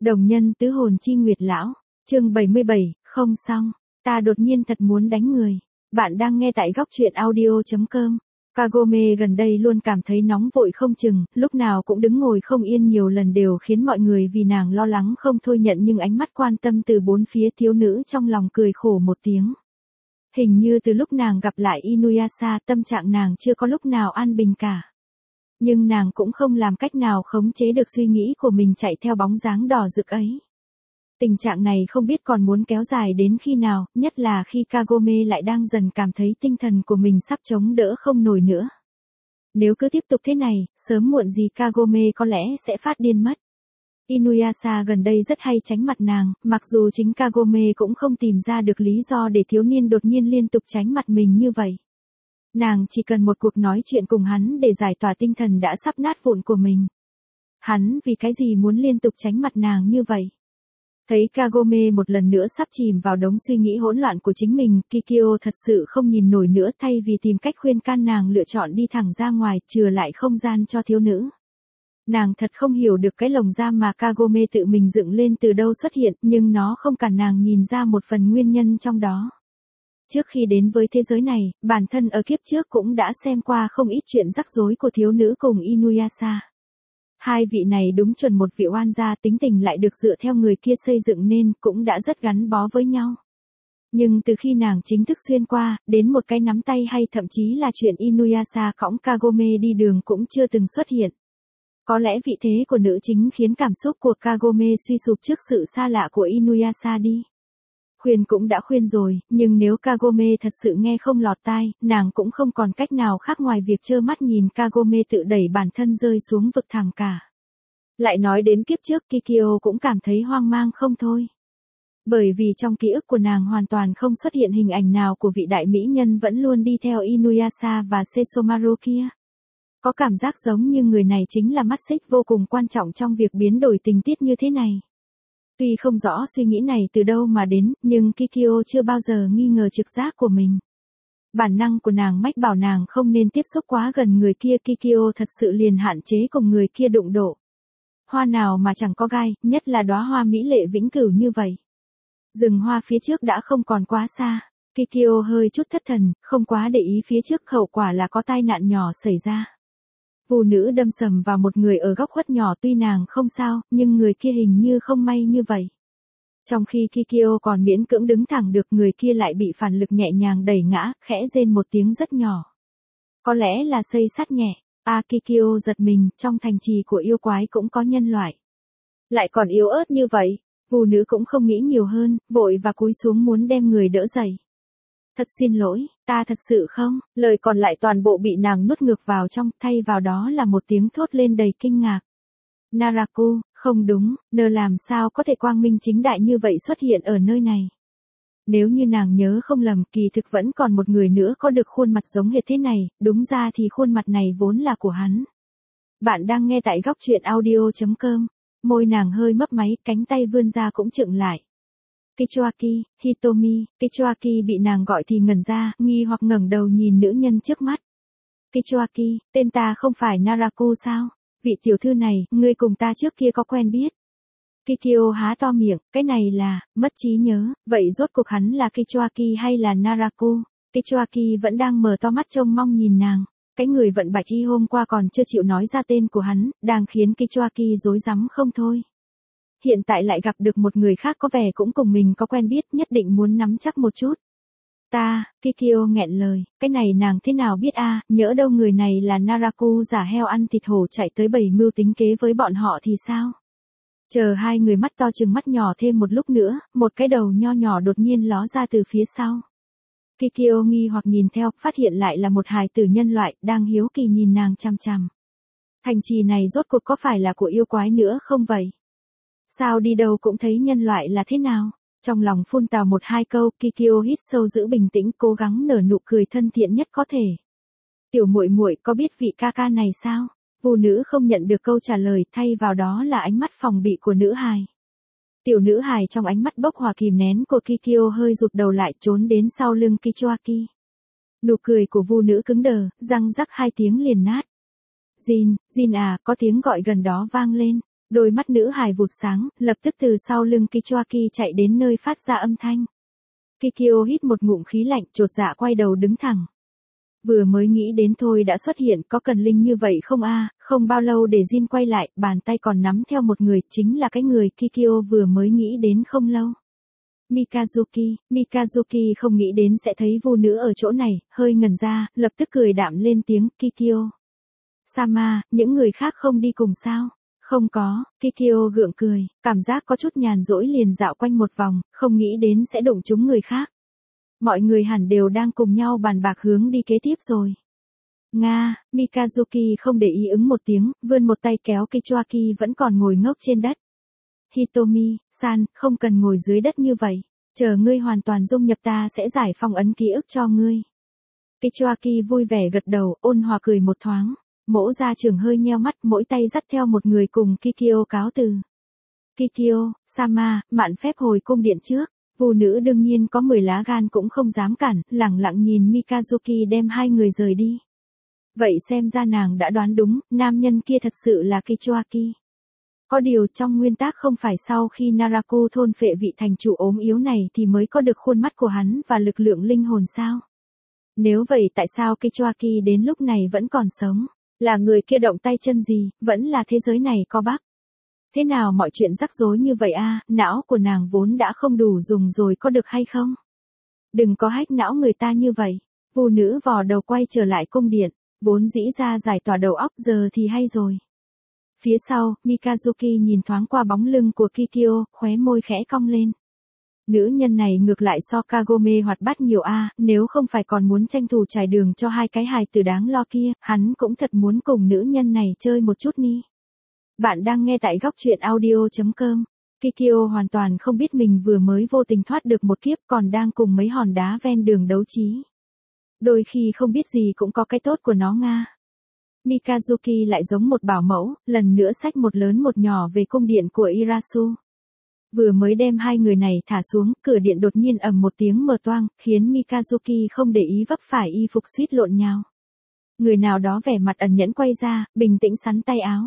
Đồng nhân tứ hồn chi nguyệt lão, chương 77, không xong, ta đột nhiên thật muốn đánh người. Bạn đang nghe tại góc truyện audio.com. Kagome gần đây luôn cảm thấy nóng vội không chừng, lúc nào cũng đứng ngồi không yên, nhiều lần đều khiến mọi người vì nàng lo lắng không thôi nhận nhưng ánh mắt quan tâm từ bốn phía. Thiếu nữ trong lòng cười khổ một tiếng. Hình như từ lúc nàng gặp lại Inuyasha, tâm trạng nàng chưa có lúc nào an bình cả. Nhưng nàng cũng không làm cách nào khống chế được suy nghĩ của mình chạy theo bóng dáng đỏ rực ấy. Tình trạng này không biết còn muốn kéo dài đến khi nào, nhất là khi Kagome lại đang dần cảm thấy tinh thần của mình sắp chống đỡ không nổi nữa. Nếu cứ tiếp tục thế này, sớm muộn gì Kagome có lẽ sẽ phát điên mất. Inuyasha gần đây rất hay tránh mặt nàng, mặc dù chính Kagome cũng không tìm ra được lý do để thiếu niên đột nhiên liên tục tránh mặt mình như vậy. Nàng chỉ cần một cuộc nói chuyện cùng hắn để giải tỏa tinh thần đã sắp nát vụn của mình. Hắn vì cái gì muốn liên tục tránh mặt nàng như vậy? Thấy Kagome một lần nữa sắp chìm vào đống suy nghĩ hỗn loạn của chính mình, Kikyo thật sự không nhìn nổi nữa, thay vì tìm cách khuyên can nàng lựa chọn đi thẳng ra ngoài, chừa lại không gian cho thiếu nữ. Nàng thật không hiểu được cái lồng giam mà Kagome tự mình dựng lên từ đâu xuất hiện, nhưng nó không cản nàng nhìn ra một phần nguyên nhân trong đó. Trước khi đến với thế giới này, bản thân ở kiếp trước cũng đã xem qua không ít chuyện rắc rối của thiếu nữ cùng Inuyasha. Hai vị này đúng chuẩn một vị oan gia, tính tình lại được dựa theo người kia xây dựng nên cũng đã rất gắn bó với nhau. Nhưng từ khi nàng chính thức xuyên qua, đến một cái nắm tay hay thậm chí là chuyện Inuyasha cõng Kagome đi đường cũng chưa từng xuất hiện. Có lẽ vị thế của nữ chính khiến cảm xúc của Kagome suy sụp trước sự xa lạ của Inuyasha đi. Khuyên cũng đã khuyên rồi, nhưng nếu Kagome thật sự nghe không lọt tai, nàng cũng không còn cách nào khác ngoài việc trơ mắt nhìn Kagome tự đẩy bản thân rơi xuống vực thẳm cả. Lại nói đến kiếp trước, Kikyo cũng cảm thấy hoang mang không thôi. Bởi vì trong ký ức của nàng hoàn toàn không xuất hiện hình ảnh nào của vị đại mỹ nhân vẫn luôn đi theo Inuyasha và Sesomaru kia. Có cảm giác giống như người này chính là mắt xích vô cùng quan trọng trong việc biến đổi tình tiết như thế này. Tuy không rõ suy nghĩ này từ đâu mà đến, nhưng Kikyo chưa bao giờ nghi ngờ trực giác của mình. Bản năng của nàng mách bảo nàng không nên tiếp xúc quá gần người kia, Kikyo thật sự liền hạn chế cùng người kia đụng độ. Hoa nào mà chẳng có gai, nhất là đóa hoa mỹ lệ vĩnh cửu như vậy. Rừng hoa phía trước đã không còn quá xa, Kikyo hơi chút thất thần, không quá để ý phía trước, hậu quả là có tai nạn nhỏ xảy ra. Phụ nữ đâm sầm vào một người ở góc khuất nhỏ, tuy nàng không sao, nhưng người kia hình như không may như vậy. Trong khi Kikyo còn miễn cưỡng đứng thẳng được, người kia lại bị phản lực nhẹ nhàng đẩy ngã, khẽ rên một tiếng rất nhỏ. Có lẽ là xây sắt nhẹ. Kikyo giật mình, trong thành trì của yêu quái cũng có nhân loại. Lại còn yếu ớt như vậy, phụ nữ cũng không nghĩ nhiều hơn, vội và cúi xuống muốn đem người đỡ dậy. Thật xin lỗi, ta thật sự không, lời còn lại toàn bộ bị nàng nuốt ngược vào trong, thay vào đó là một tiếng thốt lên đầy kinh ngạc. Naraku, không đúng, nơ làm sao có thể quang minh chính đại như vậy xuất hiện ở nơi này. Nếu như nàng nhớ không lầm, kỳ thực vẫn còn một người nữa có được khuôn mặt giống hệt thế này, đúng ra thì khuôn mặt này vốn là của hắn. Bạn đang nghe tại góc truyện audio.com, môi nàng hơi mấp máy, cánh tay vươn ra cũng chững lại. Kichoaki, Hitomi, Kichoaki bị nàng gọi thì ngẩn ra, nghi hoặc ngẩng đầu nhìn nữ nhân trước mắt. Kichoaki, tên ta không phải Naraku sao? Vị tiểu thư này, ngươi cùng ta trước kia có quen biết. Kikyo há to miệng, cái này là, mất trí nhớ, vậy rốt cuộc hắn là Kichoaki hay là Naraku? Kichoaki vẫn đang mở to mắt trông mong nhìn nàng. Cái người vận bạch y hôm qua còn chưa chịu nói ra tên của hắn, đang khiến Kichoaki rối rắm không thôi. Hiện tại lại gặp được một người khác có vẻ cũng cùng mình có quen biết, nhất định muốn nắm chắc một chút. Kikyo nghẹn lời, cái này nàng thế nào biết nhỡ đâu người này là Naraku giả heo ăn thịt hổ chạy tới bày mưu tính kế với bọn họ thì sao? Chờ hai người mắt to chừng mắt nhỏ thêm một lúc nữa, một cái đầu nho nhỏ đột nhiên ló ra từ phía sau. Kikyo nghi hoặc nhìn theo, phát hiện lại là một hài tử nhân loại, đang hiếu kỳ nhìn nàng chằm chằm. Thành trì này rốt cuộc có phải là của yêu quái nữa không vậy? Sao đi đâu cũng thấy nhân loại là thế nào? Trong lòng phun tào một hai câu, Kikyo hít sâu giữ bình tĩnh, cố gắng nở nụ cười thân thiện nhất có thể. Tiểu muội muội có biết vị ca ca này sao? Phụ nữ không nhận được câu trả lời, thay vào đó là ánh mắt phòng bị của nữ hài. Tiểu nữ hài trong ánh mắt bốc hỏa kìm nén của Kikyo hơi rụt đầu lại, trốn đến sau lưng Kichoaki. Nụ cười của phụ nữ cứng đờ, răng rắc hai tiếng liền nát. Jin, Jin có tiếng gọi gần đó vang lên. Đôi mắt nữ hài vụt sáng, lập tức từ sau lưng Kichoaki chạy đến nơi phát ra âm thanh. Kikyo hít một ngụm khí lạnh, chột dạ quay đầu đứng thẳng. Vừa mới nghĩ đến thôi đã xuất hiện, có cần linh như vậy không a? Không bao lâu để Jin quay lại, bàn tay còn nắm theo một người, chính là cái người Kikyo vừa mới nghĩ đến không lâu. Mikazuki không nghĩ đến sẽ thấy vu nữ ở chỗ này, hơi ngẩn ra, lập tức cười đạm lên tiếng Kikyo. Sama, những người khác không đi cùng sao? Không có, Kikyo gượng cười, cảm giác có chút nhàn rỗi liền dạo quanh một vòng, không nghĩ đến sẽ đụng trúng người khác. Mọi người hẳn đều đang cùng nhau bàn bạc hướng đi kế tiếp rồi. Nga, Mikazuki không để ý ứng một tiếng, vươn một tay kéo Kichoaki vẫn còn ngồi ngốc trên đất. Hitomi-san, không cần ngồi dưới đất như vậy. Chờ ngươi hoàn toàn dung nhập ta sẽ giải phong ấn ký ức cho ngươi. Kichoaki vui vẻ gật đầu, ôn hòa cười một thoáng. Mỗ gia trưởng hơi nheo mắt, mỗi tay dắt theo một người cùng Kikyo cáo từ. Kikyo, Sama, mạn phép hồi cung điện trước. Vu nữ đương nhiên có 10 lá gan cũng không dám cản, lẳng lặng nhìn Mikazuki đem hai người rời đi. Vậy xem ra nàng đã đoán đúng, nam nhân kia thật sự là Kichoaki. Có điều trong nguyên tắc không phải sau khi Naraku thôn phệ vị thành chủ ốm yếu này thì mới có được khuôn mắt của hắn và lực lượng linh hồn sao? Nếu vậy tại sao Kichoaki đến lúc này vẫn còn sống? Là người kia động tay chân gì, vẫn là thế giới này có bug? Thế nào mọi chuyện rắc rối như vậy a? Não của nàng vốn đã không đủ dùng rồi có được hay không? Đừng có hách não người ta như vậy. Vu nữ vò đầu quay trở lại cung điện, vốn dĩ ra giải tỏa đầu óc giờ thì hay rồi. Phía sau, Mikazuki nhìn thoáng qua bóng lưng của Kikyo, khóe môi khẽ cong lên. Nữ nhân này ngược lại so Kagome hoạt bát nhiều a, nếu không phải còn muốn tranh thủ trải đường cho hai cái hài tử đáng lo kia, hắn cũng thật muốn cùng nữ nhân này chơi một chút ni. Bạn đang nghe tại góc truyện audio.com. Kikyo hoàn toàn không biết mình vừa mới vô tình thoát được một kiếp còn đang cùng mấy hòn đá ven đường đấu trí. Đôi khi không biết gì cũng có cái tốt của nó nga. Mikazuki lại giống một bảo mẫu, lần nữa xách một lớn một nhỏ về cung điện của Irasu. Vừa mới đem hai người này thả xuống, cửa điện đột nhiên ầm một tiếng mở toang, khiến Mikazuki không để ý vấp phải y phục suýt lộn nhào. Người nào đó vẻ mặt ẩn nhẫn quay ra, bình tĩnh sắn tay áo.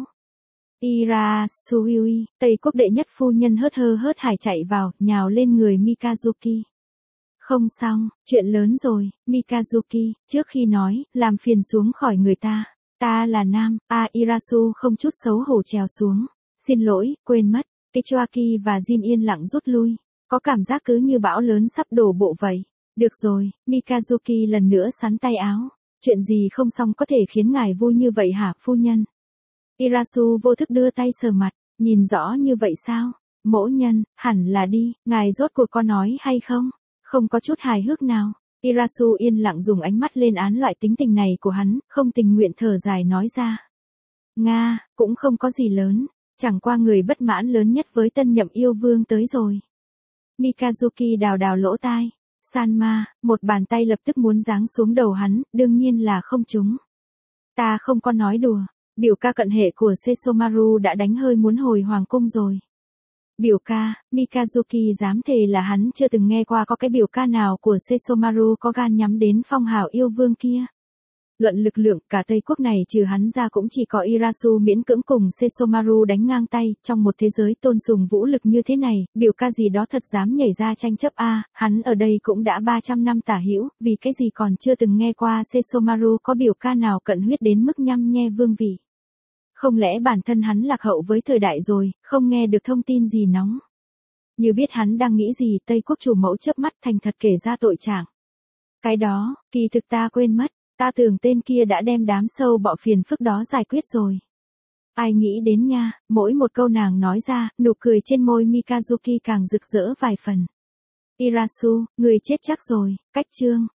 Irasui, Tây quốc đệ nhất phu nhân hớt hải chạy vào, nhào lên người Mikazuki. Không xong, chuyện lớn rồi, Mikazuki, trước khi nói, làm phiền xuống khỏi người ta. Ta là nam, Irasu không chút xấu hổ trèo xuống. Xin lỗi, quên mất. Kichoaki và Jin yên lặng rút lui. Có cảm giác cứ như bão lớn sắp đổ bộ vậy. Được rồi, Mikazuki lần nữa sắn tay áo. Chuyện gì không xong có thể khiến ngài vui như vậy hả, phu nhân? Irasu vô thức đưa tay sờ mặt, nhìn rõ như vậy sao? Mỗ nhân, hẳn là đi, ngài rốt cuộc có nói hay không? Không có chút hài hước nào. Irasu yên lặng dùng ánh mắt lên án loại tính tình này của hắn, không tình nguyện thở dài nói ra. Nga, cũng không có gì lớn, chẳng qua người bất mãn lớn nhất với tân nhậm yêu vương tới rồi. Mikazuki đào lỗ tai. Sanma, một bàn tay lập tức muốn giáng xuống đầu hắn, đương nhiên là không trúng. Ta không có nói đùa, biểu ca cận hệ của Sesomaru đã đánh hơi muốn hồi hoàng cung rồi. Biểu ca, Mikazuki dám thề là hắn chưa từng nghe qua có cái biểu ca nào của Sesomaru có gan nhắm đến phong hào yêu vương kia. Luận lực lượng, cả Tây Quốc này trừ hắn ra cũng chỉ có Irasu miễn cưỡng cùng Sesomaru đánh ngang tay, trong một thế giới tôn sùng vũ lực như thế này, biểu ca gì đó thật dám nhảy ra tranh chấp a, hắn ở đây cũng đã 300 năm tả hữu, vì cái gì còn chưa từng nghe qua Sesomaru có biểu ca nào cận huyết đến mức nhăm nhe vương vị. Không lẽ bản thân hắn lạc hậu với thời đại rồi, không nghe được thông tin gì nóng. Như biết hắn đang nghĩ gì, Tây Quốc chủ mẫu chớp mắt thành thật kể ra tội trạng. Cái đó, kỳ thực ta quên mất, ta tưởng tên kia đã đem đám sâu bọ phiền phức đó giải quyết rồi. Ai nghĩ đến nha, mỗi một câu nàng nói ra, nụ cười trên môi Mikazuki càng rực rỡ vài phần. Irasu, người chết chắc rồi, cách chương.